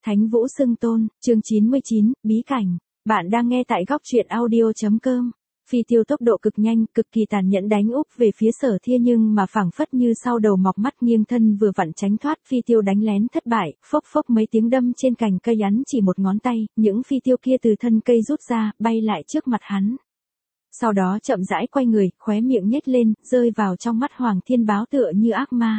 Thánh Vũ Xưng Tôn, chương 99, Bí Cảnh. Bạn đang nghe tại góc truyện audio.com. Phi tiêu tốc độ cực nhanh, cực kỳ tàn nhẫn đánh úp về phía Sở Thiên, nhưng mà phảng phất như sau đầu mọc mắt nghiêng thân vừa vặn tránh thoát phi tiêu đánh lén thất bại, phốc phốc mấy tiếng đâm trên cành cây hắn chỉ một ngón tay, những phi tiêu kia từ thân cây rút ra, bay lại trước mặt hắn. Sau đó chậm rãi quay người, khóe miệng nhếch lên, rơi vào trong mắt Hoàng Thiên Báo tựa như ác ma.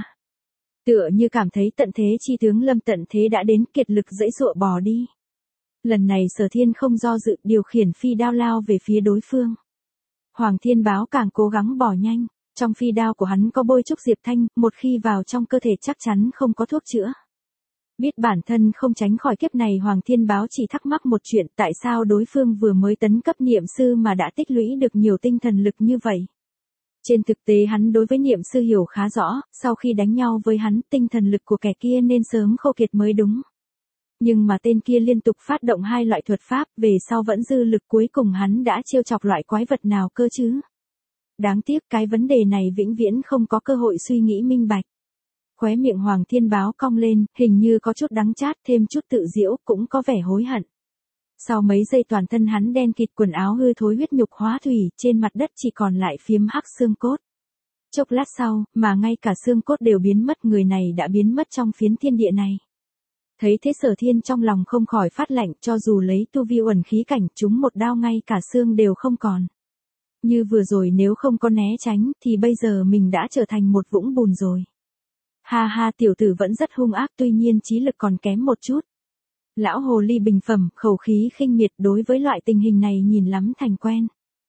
Tựa như cảm thấy tận thế chi tướng Lâm tận thế đã đến, kiệt lực giãy giụa bò đi. Lần này Sở Thiên không do dự, điều khiển phi đao lao về phía đối phương. Hoàng Thiên Báo càng cố gắng bỏ nhanh, trong phi đao của hắn có bôi trúc diệp thanh, một khi vào trong cơ thể chắc chắn không có thuốc chữa. Biết bản thân không tránh khỏi kiếp này, Hoàng Thiên Báo chỉ thắc mắc một chuyện, tại sao đối phương vừa mới tấn cấp niệm sư mà đã tích lũy được nhiều tinh thần lực như vậy. Trên thực tế hắn đối với niệm sư hiểu khá rõ, sau khi đánh nhau với hắn, tinh thần lực của kẻ kia nên sớm khô kiệt mới đúng. Nhưng mà tên kia liên tục phát động hai loại thuật pháp, về sau vẫn dư lực, cuối cùng hắn đã trêu chọc loại quái vật nào cơ chứ? Đáng tiếc cái vấn đề này vĩnh viễn không có cơ hội suy nghĩ minh bạch. Khóe miệng Hoàng Thiên Báo cong lên, hình như có chút đắng chát, thêm chút tự giễu, cũng có vẻ hối hận. Sau mấy giây toàn thân hắn đen kịt, quần áo hư thối, huyết nhục hóa thủy, trên mặt đất chỉ còn lại phiếm hắc xương cốt. Chốc lát sau, mà ngay cả xương cốt đều biến mất, người này đã biến mất trong phiến thiên địa này. Thấy thế Sở Thiên trong lòng không khỏi phát lạnh, cho dù lấy tu vi uẩn khí cảnh, chúng một đao ngay cả xương đều không còn. Như vừa rồi nếu không có né tránh, thì bây giờ mình đã trở thành một vũng bùn rồi. Ha ha, tiểu tử vẫn rất hung ác, tuy nhiên trí lực còn kém một chút. Lão hồ ly bình phẩm, khẩu khí khinh miệt, đối với loại tình hình này nhìn lắm thành quen.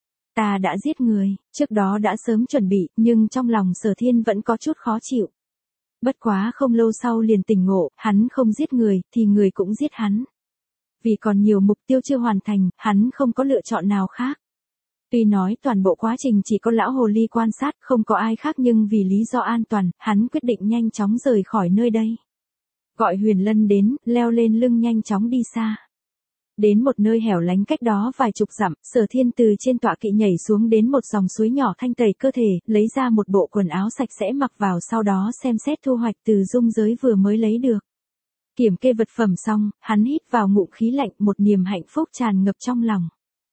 Ta đã giết người, trước đó đã sớm chuẩn bị, nhưng trong lòng Sở Thiên vẫn có chút khó chịu. Bất quá không lâu sau liền tỉnh ngộ, hắn không giết người, thì người cũng giết hắn. Vì còn nhiều mục tiêu chưa hoàn thành, hắn không có lựa chọn nào khác. Tuy nói toàn bộ quá trình chỉ có lão hồ ly quan sát, không có ai khác, nhưng vì lý do an toàn, hắn quyết định nhanh chóng rời khỏi nơi đây. Gọi Huyền Lân đến, leo lên lưng nhanh chóng đi xa. Đến một nơi hẻo lánh cách đó vài chục dặm, Sở Thiên từ trên tọa kỵ nhảy xuống đến một dòng suối nhỏ thanh tẩy cơ thể, lấy ra một bộ quần áo sạch sẽ mặc vào, sau đó xem xét thu hoạch từ dung giới vừa mới lấy được. Kiểm kê vật phẩm xong, hắn hít vào ngụm khí lạnh, một niềm hạnh phúc tràn ngập trong lòng.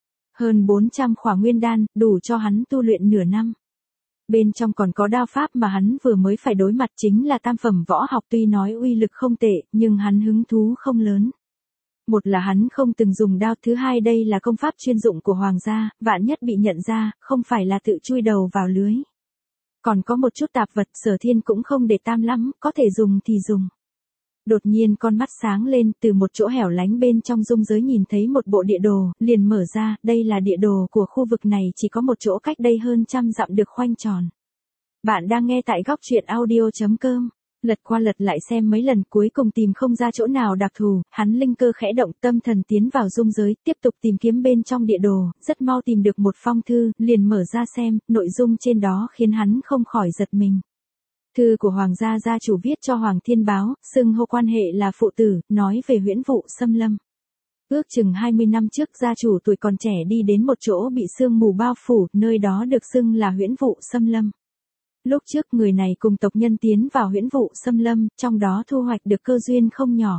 Hơn 400 khỏa nguyên đan, đủ cho hắn tu luyện nửa năm. Bên trong còn có đao pháp mà hắn vừa mới phải đối mặt, chính là tam phẩm võ học, tuy nói uy lực không tệ, nhưng hắn hứng thú không lớn. Một là hắn không từng dùng đao, thứ hai đây là công pháp chuyên dụng của hoàng gia, vạn nhất bị nhận ra, không phải là tự chui đầu vào lưới. Còn có một chút tạp vật, Sở Thiên cũng không để tam lắm, có thể dùng thì dùng. Đột nhiên con mắt sáng lên, từ một chỗ hẻo lánh bên trong dung giới nhìn thấy một bộ địa đồ, liền mở ra, đây là địa đồ của khu vực này, chỉ có một chỗ cách đây hơn 100 dặm được khoanh tròn. Bạn đang nghe tại góc truyện audio.com. Lật qua lật lại xem mấy lần, cuối cùng tìm không ra chỗ nào đặc thù, hắn linh cơ khẽ động, tâm thần tiến vào dung giới, tiếp tục tìm kiếm bên trong địa đồ, rất mau tìm được một phong thư, liền mở ra xem, nội dung trên đó khiến hắn không khỏi giật mình. Thư của Hoàng gia gia chủ viết cho Hoàng Thiên Báo, xưng hô quan hệ là phụ tử, nói về Huyễn Vụ Xâm Lâm. Ước chừng 20 năm trước, gia chủ tuổi còn trẻ đi đến một chỗ bị sương mù bao phủ, nơi đó được xưng là Huyễn Vụ Xâm Lâm. Lúc trước người này cùng tộc nhân tiến vào Huyễn Vụ Xâm Lâm, trong đó thu hoạch được cơ duyên không nhỏ.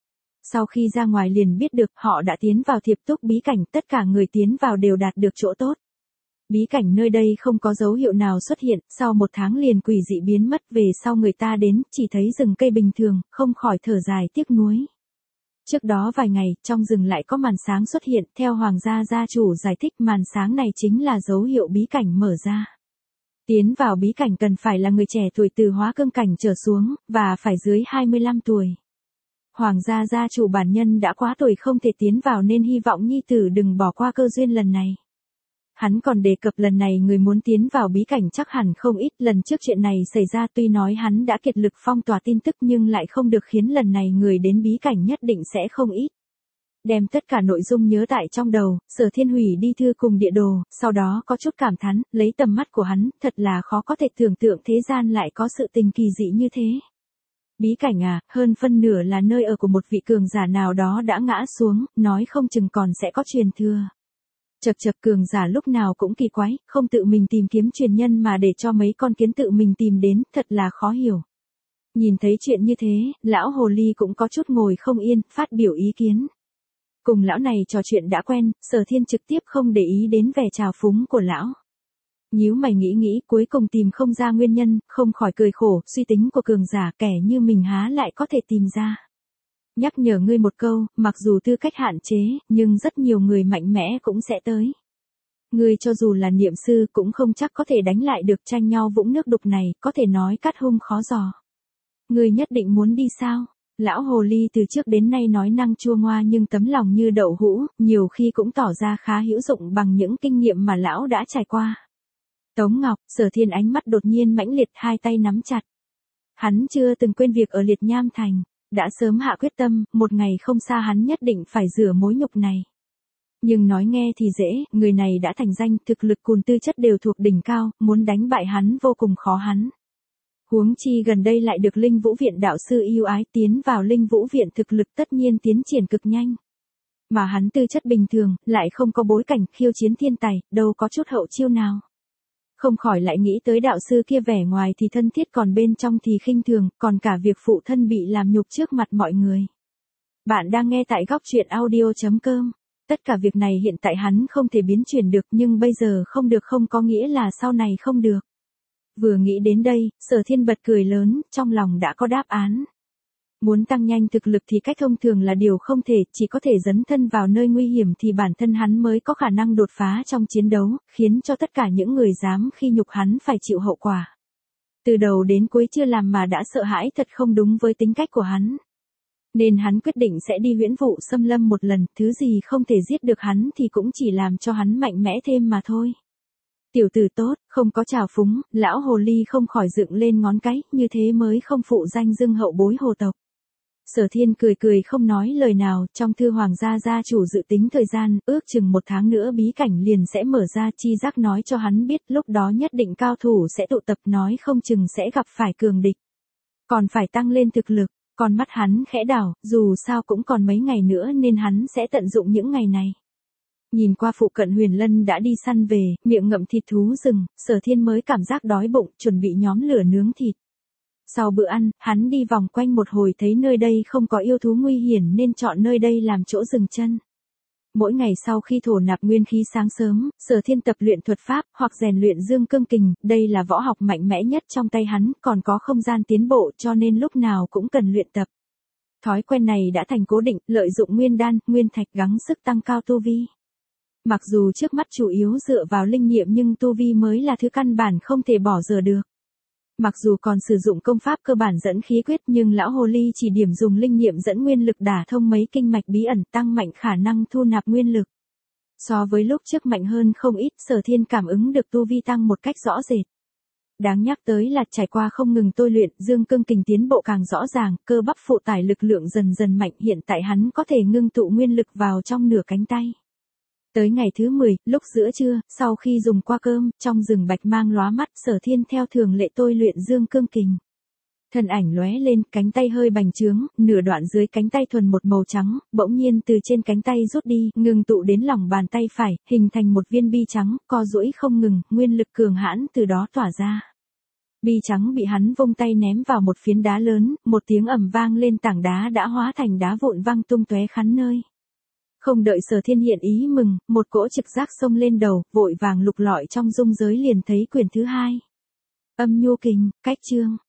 Sau khi ra ngoài liền biết được họ đã tiến vào Thiệp Túc bí cảnh, tất cả người tiến vào đều đạt được chỗ tốt. Bí cảnh nơi đây không có dấu hiệu nào xuất hiện, sau 1 tháng liền quỷ dị biến mất, về sau người ta đến, chỉ thấy rừng cây bình thường, không khỏi thở dài tiếc nuối. Trước đó vài ngày, trong rừng lại có màn sáng xuất hiện, theo Hoàng gia gia chủ giải thích, màn sáng này chính là dấu hiệu bí cảnh mở ra. Tiến vào bí cảnh cần phải là người trẻ tuổi từ hóa cương cảnh trở xuống, và phải dưới 25 tuổi. Hoàng gia gia chủ bản nhân đã quá tuổi không thể tiến vào, nên hy vọng nhi tử đừng bỏ qua cơ duyên lần này. Hắn còn đề cập lần này người muốn tiến vào bí cảnh chắc hẳn không ít, lần trước chuyện này xảy ra tuy nói hắn đã kiệt lực phong tỏa tin tức nhưng lại không được, khiến lần này người đến bí cảnh nhất định sẽ không ít. Đem tất cả nội dung nhớ tại trong đầu, Sở Thiên hủy đi thư cùng địa đồ, sau đó có chút cảm thán, lấy tầm mắt của hắn, thật là khó có thể tưởng tượng thế gian lại có sự tình kỳ dị như thế. Bí cảnh à, hơn phân nửa là nơi ở của một vị cường giả nào đó đã ngã xuống, nói không chừng còn sẽ có truyền thừa. Chật chật, cường giả lúc nào cũng kỳ quái, không tự mình tìm kiếm truyền nhân mà để cho mấy con kiến tự mình tìm đến, thật là khó hiểu. Nhìn thấy chuyện như thế, lão hồ ly cũng có chút ngồi không yên, phát biểu ý kiến. Cùng lão này trò chuyện đã quen, Sở Thiên trực tiếp không để ý đến vẻ trào phúng của lão. Nhíu mày nghĩ cuối cùng tìm không ra nguyên nhân, không khỏi cười khổ, suy tính của cường giả kẻ như mình há lại có thể tìm ra. Nhắc nhở ngươi một câu, mặc dù tư cách hạn chế, nhưng rất nhiều người mạnh mẽ cũng sẽ tới. Ngươi cho dù là niệm sư cũng không chắc có thể đánh lại được tranh nhau vũng nước đục này, có thể nói cắt hung khó dò. Ngươi nhất định muốn đi sao? Lão hồ ly từ trước đến nay nói năng chua ngoa nhưng tấm lòng như đậu hũ, nhiều khi cũng tỏ ra khá hữu dụng bằng những kinh nghiệm mà lão đã trải qua. Tống Ngọc, Sở Thiên ánh mắt đột nhiên mãnh liệt, hai tay nắm chặt. Hắn chưa từng quên việc ở Liệt Nham Thành, đã sớm hạ quyết tâm, một ngày không xa hắn nhất định phải rửa mối nhục này. Nhưng nói nghe thì dễ, người này đã thành danh, thực lực cùng tư chất đều thuộc đỉnh cao, muốn đánh bại hắn vô cùng khó hắn. Huống chi gần đây lại được Linh Vũ Viện đạo sư yêu ái, tiến vào Linh Vũ Viện thực lực tất nhiên tiến triển cực nhanh. Mà hắn tư chất bình thường, lại không có bối cảnh khiêu chiến thiên tài, đâu có chút hậu chiêu nào. Không khỏi lại nghĩ tới đạo sư kia vẻ ngoài thì thân thiết còn bên trong thì khinh thường, còn cả việc phụ thân bị làm nhục trước mặt mọi người. Bạn đang nghe tại góc truyện audio.com. Tất cả việc này hiện tại hắn không thể biến chuyển được, nhưng bây giờ không được không có nghĩa là sau này không được. Vừa nghĩ đến đây, Sở Thiên bật cười lớn, trong lòng đã có đáp án. Muốn tăng nhanh thực lực thì cách thông thường là điều không thể, chỉ có thể dấn thân vào nơi nguy hiểm thì bản thân hắn mới có khả năng đột phá trong chiến đấu, khiến cho tất cả những người dám khi nhục hắn phải chịu hậu quả. Từ đầu đến cuối chưa làm mà đã sợ hãi thật không đúng với tính cách của hắn. Nên hắn quyết định sẽ đi huyễn vụ xâm lâm một lần, thứ gì không thể giết được hắn thì cũng chỉ làm cho hắn mạnh mẽ thêm mà thôi. Tiểu tử tốt, không có trào phúng, lão hồ ly không khỏi dựng lên ngón cái, như thế mới không phụ danh dưng hậu bối hồ tộc. Sở Thiên cười không nói lời nào, trong thư hoàng gia chủ dự tính thời gian, ước chừng 1 tháng nữa bí cảnh liền sẽ mở ra, chi giác nói cho hắn biết lúc đó nhất định cao thủ sẽ tụ tập, nói không chừng sẽ gặp phải cường địch. Còn phải tăng lên thực lực, con mắt hắn khẽ đảo, dù sao cũng còn mấy ngày nữa nên hắn sẽ tận dụng những ngày này. Nhìn qua phụ cận Huyền Lân đã đi săn về, miệng ngậm thịt thú rừng, Sở Thiên mới cảm giác đói bụng, chuẩn bị nhóm lửa nướng thịt. Sau bữa ăn, hắn đi vòng quanh một hồi thấy nơi đây không có yêu thú nguy hiểm nên chọn nơi đây làm chỗ dừng chân. Mỗi ngày sau khi thổ nạp nguyên khí sáng sớm, Sở Thiên tập luyện thuật pháp, hoặc rèn luyện dương cương kình, đây là võ học mạnh mẽ nhất trong tay hắn, còn có không gian tiến bộ cho nên lúc nào cũng cần luyện tập. Thói quen này đã thành cố định, lợi dụng nguyên đan, nguyên thạch gắng sức tăng cao tu vi. Mặc dù trước mắt chủ yếu dựa vào linh nghiệm nhưng tu vi mới là thứ căn bản không thể bỏ dở được. Mặc dù còn sử dụng công pháp cơ bản dẫn khí quyết nhưng lão hồ ly chỉ điểm dùng linh nghiệm dẫn nguyên lực đả thông mấy kinh mạch bí ẩn, tăng mạnh khả năng thu nạp nguyên lực. So với lúc trước mạnh hơn không ít, Sở Thiên cảm ứng được tu vi tăng một cách rõ rệt. Đáng nhắc tới là trải qua không ngừng tôi luyện, dương cương kình tiến bộ càng rõ ràng, cơ bắp phụ tải lực lượng dần dần mạnh, hiện tại hắn có thể ngưng tụ nguyên lực vào trong nửa cánh tay. Tới ngày thứ 10, lúc giữa trưa, sau khi dùng qua cơm, trong rừng bạch mang lóa mắt, Sở Thiên theo thường lệ tôi luyện dương cương kình. Thân ảnh lóe lên, cánh tay hơi bành trướng, nửa đoạn dưới cánh tay thuần một màu trắng, bỗng nhiên từ trên cánh tay rút đi, ngừng tụ đến lòng bàn tay phải, hình thành một viên bi trắng, co duỗi không ngừng, nguyên lực cường hãn từ đó tỏa ra. Bi trắng bị hắn vung tay ném vào một phiến đá lớn, một tiếng ầm vang lên, tảng đá đã hóa thành đá vụn văng tung tóe khắp nơi. Không đợi Sở Thiên hiện ý mừng, một cỗ trực giác xông lên đầu, vội vàng lục lọi trong dung giới liền thấy quyển thứ 2. Âm nhu kình, cách chương.